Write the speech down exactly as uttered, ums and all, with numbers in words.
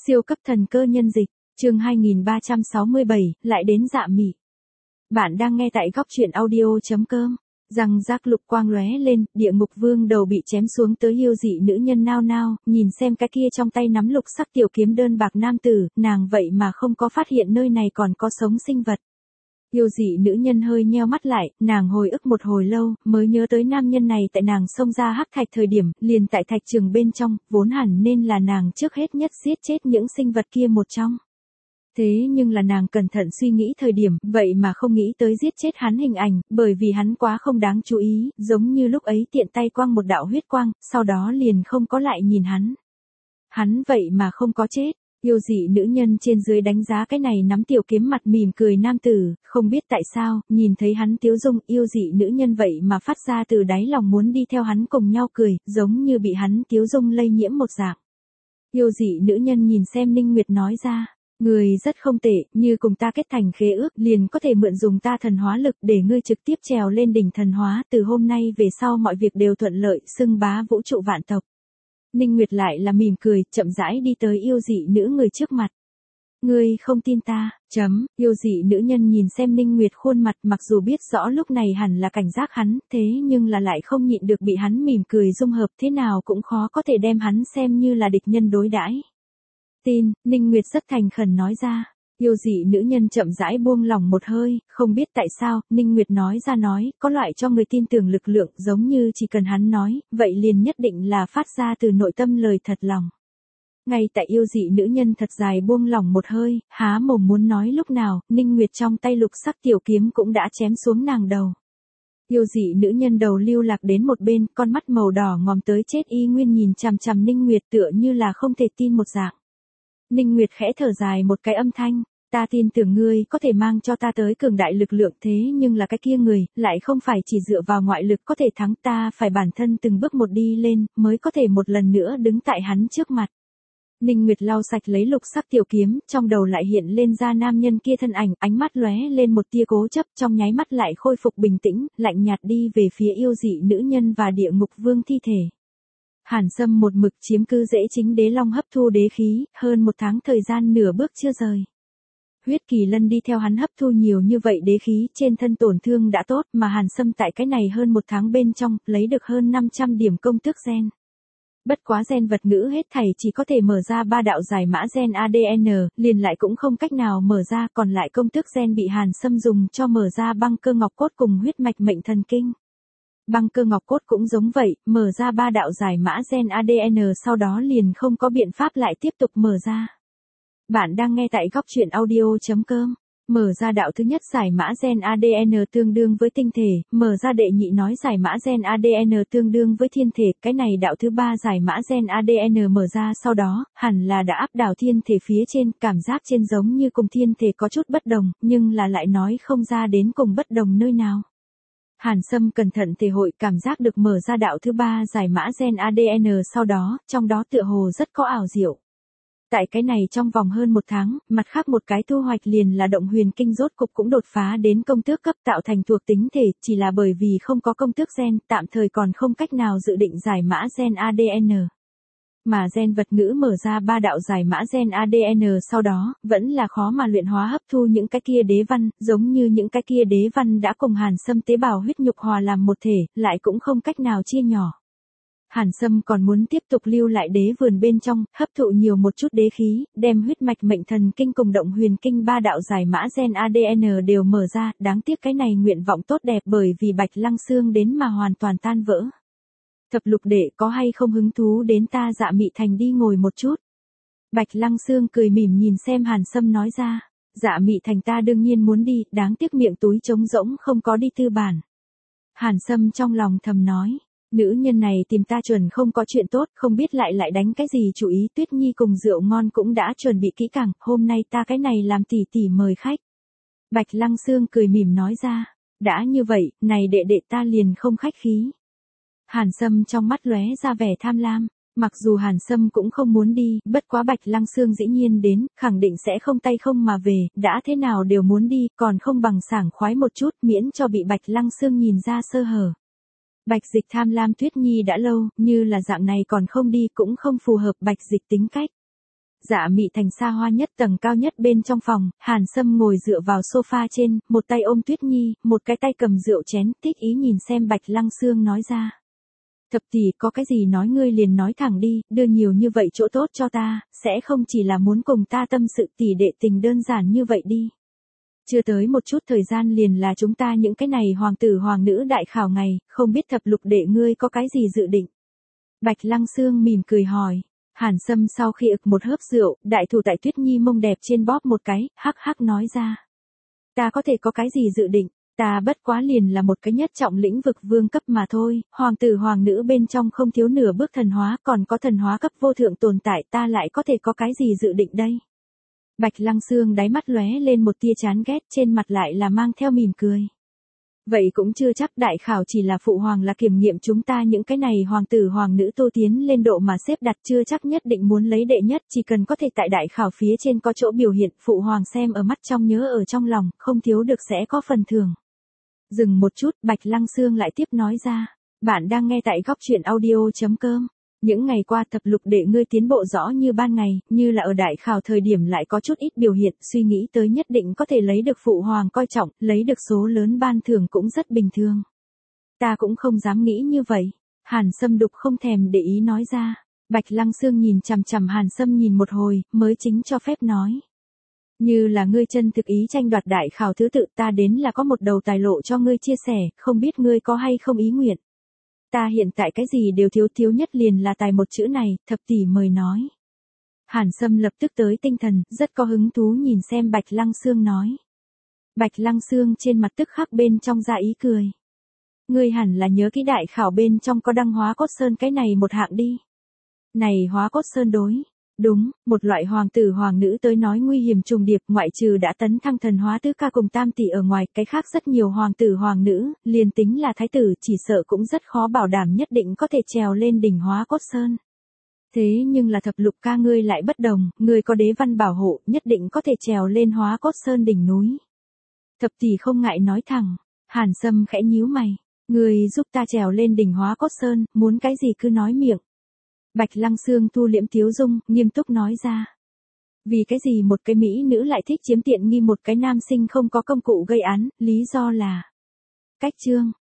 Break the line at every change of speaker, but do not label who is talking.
Siêu cấp thần cơ nhân dịch, chương hai nghìn ba trăm sáu mươi bảy, lại đến Dạ Mị. Bạn đang nghe tại góc truyện audio chấm com. Răng rác lục quang lóe lên, địa ngục vương đầu bị chém xuống tới yêu dị nữ nhân nao nao, nhìn xem cái kia trong tay nắm lục sắc tiểu kiếm đơn bạc nam tử, nàng vậy mà không có phát hiện nơi này còn có sống sinh vật. Yêu dị nữ nhân hơi nheo mắt lại, nàng hồi ức một hồi lâu, mới nhớ tới nam nhân này tại nàng xông ra hắc thạch thời điểm, liền tại thạch trường bên trong, vốn hẳn nên là nàng trước hết nhất giết chết những sinh vật kia một trong. Thế nhưng là nàng cẩn thận suy nghĩ thời điểm, vậy mà không nghĩ tới giết chết hắn hình ảnh, bởi vì hắn quá không đáng chú ý, giống như lúc ấy tiện tay quăng một đạo huyết quang, sau đó liền không có lại nhìn hắn. Hắn vậy mà không có chết. Yêu dị nữ nhân trên dưới đánh giá cái này nắm tiểu kiếm mặt mỉm cười nam tử, không biết tại sao, nhìn thấy hắn tiếu dung, yêu dị nữ nhân vậy mà phát ra từ đáy lòng muốn đi theo hắn cùng nhau cười, giống như bị hắn tiếu dung lây nhiễm một dạng. Yêu dị nữ nhân nhìn xem Ninh Nguyệt nói ra, người rất không tệ, như cùng ta kết thành khế ước, liền có thể mượn dùng ta thần hóa lực để ngươi trực tiếp trèo lên đỉnh thần hóa, từ hôm nay về sau mọi việc đều thuận lợi, xưng bá vũ trụ vạn tộc. Ninh Nguyệt lại là mỉm cười, chậm rãi đi tới yêu dị nữ người trước mặt. Ngươi không tin ta, chấm, yêu dị nữ nhân nhìn xem Ninh Nguyệt khuôn mặt, mặc dù biết rõ lúc này hẳn là cảnh giác hắn, thế nhưng là lại không nhịn được bị hắn mỉm cười dung hợp, thế nào cũng khó có thể đem hắn xem như là địch nhân đối đãi. Tin, Ninh Nguyệt rất thành khẩn nói ra. Yêu dị nữ nhân chậm rãi buông lỏng một hơi, không biết tại sao, Ninh Nguyệt nói ra nói, có loại cho người tin tưởng lực lượng, giống như chỉ cần hắn nói, vậy liền nhất định là phát ra từ nội tâm lời thật lòng. Ngay tại yêu dị nữ nhân thật dài buông lỏng một hơi, há mồm muốn nói lúc nào, Ninh Nguyệt trong tay lục sắc tiểu kiếm cũng đã chém xuống nàng đầu. Yêu dị nữ nhân đầu lưu lạc đến một bên, con mắt màu đỏ ngòm tới chết y nguyên nhìn chằm chằm Ninh Nguyệt tựa như là không thể tin một dạng. Ninh Nguyệt khẽ thở dài một cái âm thanh, ta tin tưởng ngươi có thể mang cho ta tới cường đại lực lượng, thế nhưng là cái kia người, lại không phải chỉ dựa vào ngoại lực có thể thắng, ta phải bản thân từng bước một đi lên, mới có thể một lần nữa đứng tại hắn trước mặt. Ninh Nguyệt lau sạch lấy lục sắc tiểu kiếm, trong đầu lại hiện lên ra nam nhân kia thân ảnh, ánh mắt lóe lên một tia cố chấp, trong nháy mắt lại khôi phục bình tĩnh, lạnh nhạt đi về phía yêu dị nữ nhân và địa ngục vương thi thể. Hàn Sâm một mực chiếm cư dễ chính đế long hấp thu đế khí, hơn một tháng thời gian nửa bước chưa rời. Huyết Kỳ Lân đi theo hắn hấp thu nhiều như vậy đế khí, trên thân tổn thương đã tốt, mà Hàn Sâm tại cái này hơn một tháng bên trong, lấy được hơn năm trăm điểm công tước gen. Bất quá gen vật ngữ hết thảy chỉ có thể mở ra ba đạo giải mã gen a đê en, liền lại cũng không cách nào mở ra, còn lại công tước gen bị Hàn Sâm dùng cho mở ra băng cơ ngọc cốt cùng huyết mạch mệnh thần kinh. Băng cơ ngọc cốt cũng giống vậy, mở ra ba đạo giải mã gen a đê en sau đó liền không có biện pháp lại tiếp tục mở ra. Bạn đang nghe tại góc truyện audio chấm com. Mở ra đạo thứ nhất giải mã gen a đê en tương đương với tinh thể, mở ra đệ nhị nói giải mã gen a đê en tương đương với thiên thể, cái này đạo thứ ba giải mã gen a đê en mở ra sau đó, hẳn là đã áp đảo thiên thể phía trên, cảm giác trên giống như cùng thiên thể có chút bất đồng, nhưng là lại nói không ra đến cùng bất đồng nơi nào. Hàn Sâm cẩn thận thể hội cảm giác được mở ra đạo thứ ba giải mã gen a đê en sau đó, trong đó tựa hồ rất có ảo diệu. Tại cái này trong vòng hơn một tháng, mặt khác một cái thu hoạch liền là động huyền kinh rốt cục cũng đột phá đến công tước cấp tạo thành thuộc tính thể, chỉ là bởi vì không có công tước gen, tạm thời còn không cách nào dự định giải mã gen a đê en. Mà gen vật ngữ mở ra ba đạo giải mã gen a đê en sau đó, vẫn là khó mà luyện hóa hấp thu những cái kia đế văn, giống như những cái kia đế văn đã cùng Hàn Sâm tế bào huyết nhục hòa làm một thể, lại cũng không cách nào chia nhỏ. Hàn Sâm còn muốn tiếp tục lưu lại đế vườn bên trong, hấp thụ nhiều một chút đế khí, đem huyết mạch mệnh thần kinh cùng động huyền kinh ba đạo giải mã gen a đê en đều mở ra, đáng tiếc cái này nguyện vọng tốt đẹp bởi vì Bạch Lăng Xương đến mà hoàn toàn tan vỡ. Thập lục đệ có hay không hứng thú đến ta Dạ Mị thành đi ngồi một chút. Bạch Lăng Xương cười mỉm nhìn xem Hàn Sâm nói ra, Dạ Mị thành ta đương nhiên muốn đi, đáng tiếc miệng túi trống rỗng không có đi tư bản. Hàn Sâm trong lòng thầm nói, nữ nhân này tìm ta chuẩn không có chuyện tốt, không biết lại lại đánh cái gì chủ ý. Tuyết Nhi cùng rượu ngon cũng đã chuẩn bị kỹ càng, hôm nay ta cái này làm tỉ tỉ mời khách. Bạch Lăng Xương cười mỉm nói ra, đã như vậy, này đệ đệ ta liền không khách khí. Hàn Sâm trong mắt lóe ra vẻ tham lam, mặc dù Hàn Sâm cũng không muốn đi, bất quá Bạch Lăng Xương dĩ nhiên đến, khẳng định sẽ không tay không mà về, đã thế nào đều muốn đi, còn không bằng sảng khoái một chút, miễn cho bị Bạch Lăng Xương nhìn ra sơ hở. Bạch Dịch tham lam Tuyết Nhi đã lâu, như là dạng này còn không đi cũng không phù hợp Bạch Dịch tính cách. Dạ Mị Thành xa hoa nhất tầng cao nhất bên trong phòng, Hàn Sâm ngồi dựa vào sofa trên, một tay ôm Tuyết Nhi, một cái tay cầm rượu chén, thích ý nhìn xem Bạch Lăng Sương nói ra. Thập tỷ, có cái gì nói ngươi liền nói thẳng đi, đưa nhiều như vậy chỗ tốt cho ta, sẽ không chỉ là muốn cùng ta tâm sự tỷ đệ tình đơn giản như vậy đi. Chưa tới một chút thời gian liền là chúng ta những cái này hoàng tử hoàng nữ đại khảo ngày, không biết thập lục đệ ngươi có cái gì dự định. Bạch Lăng Sương mỉm cười hỏi. Hàn Sâm sau khi ực một hớp rượu, đại thủ tại Tuyết Nhi mông đẹp trên bóp một cái, hắc hắc nói ra. Ta có thể có cái gì dự định, ta bất quá liền là một cái nhất trọng lĩnh vực vương cấp mà thôi, hoàng tử hoàng nữ bên trong không thiếu nửa bước thần hóa, còn có thần hóa cấp vô thượng tồn tại, ta lại có thể có cái gì dự định đây. Bạch Lăng Sương đáy mắt lóe lên một tia chán ghét, trên mặt lại là mang theo mỉm cười. Vậy cũng chưa chắc, đại khảo chỉ là phụ hoàng là kiểm nghiệm chúng ta những cái này hoàng tử hoàng nữ tô tiến lên độ mà xếp đặt, chưa chắc nhất định muốn lấy đệ nhất, chỉ cần có thể tại đại khảo phía trên có chỗ biểu hiện, phụ hoàng xem ở mắt trong nhớ ở trong lòng, không thiếu được sẽ có phần thưởng. Dừng một chút, Bạch Lăng Sương lại tiếp nói ra, bạn đang nghe tại góc truyện audio chấm com. Những ngày qua thập lục đệ ngươi tiến bộ rõ như ban ngày, như là ở đại khảo thời điểm lại có chút ít biểu hiện, suy nghĩ tới nhất định có thể lấy được phụ hoàng coi trọng, lấy được số lớn ban thưởng cũng rất bình thường. Ta cũng không dám nghĩ như vậy. Hàn Sâm đục không thèm để ý nói ra. Bạch Lăng Sương nhìn chằm chằm Hàn Sâm nhìn một hồi, mới chính cho phép nói. Như là ngươi chân thực ý tranh đoạt đại khảo thứ tự, ta đến là có một đầu tài lộ cho ngươi chia sẻ, không biết ngươi có hay không ý nguyện. Ta hiện tại cái gì đều thiếu, thiếu nhất liền là tài một chữ này, thập tỷ mời nói. Hàn Sâm lập tức tới tinh thần, rất có hứng thú nhìn xem Bạch Lăng Sương nói. Bạch Lăng Sương trên mặt tức khắc bên trong ra ý cười. Ngươi hẳn là nhớ kỹ đại khảo bên trong có đăng hóa cốt sơn cái này một hạng đi. Này hóa cốt sơn đối. Đúng, một loại hoàng tử hoàng nữ tới nói nguy hiểm trùng điệp, ngoại trừ đã tấn thăng thần hóa tứ ca cùng tam tỷ ở ngoài, cái khác rất nhiều hoàng tử hoàng nữ, liền tính là thái tử, chỉ sợ cũng rất khó bảo đảm nhất định có thể trèo lên đỉnh hóa cốt sơn. Thế nhưng là thập lục ca ngươi lại bất đồng, ngươi có đế văn bảo hộ, nhất định có thể trèo lên hóa cốt sơn đỉnh núi. Thập tỷ không ngại nói thẳng. Hàn Sâm khẽ nhíu mày, ngươi giúp ta trèo lên đỉnh hóa cốt sơn, muốn cái gì cứ nói miệng. Bạch Lăng Sương thu liễm tiếu dung, nghiêm túc nói ra. Vì cái gì một cái mỹ nữ lại thích chiếm tiện nghi một cái nam sinh không có công cụ gây án, lý do là. Cách chương,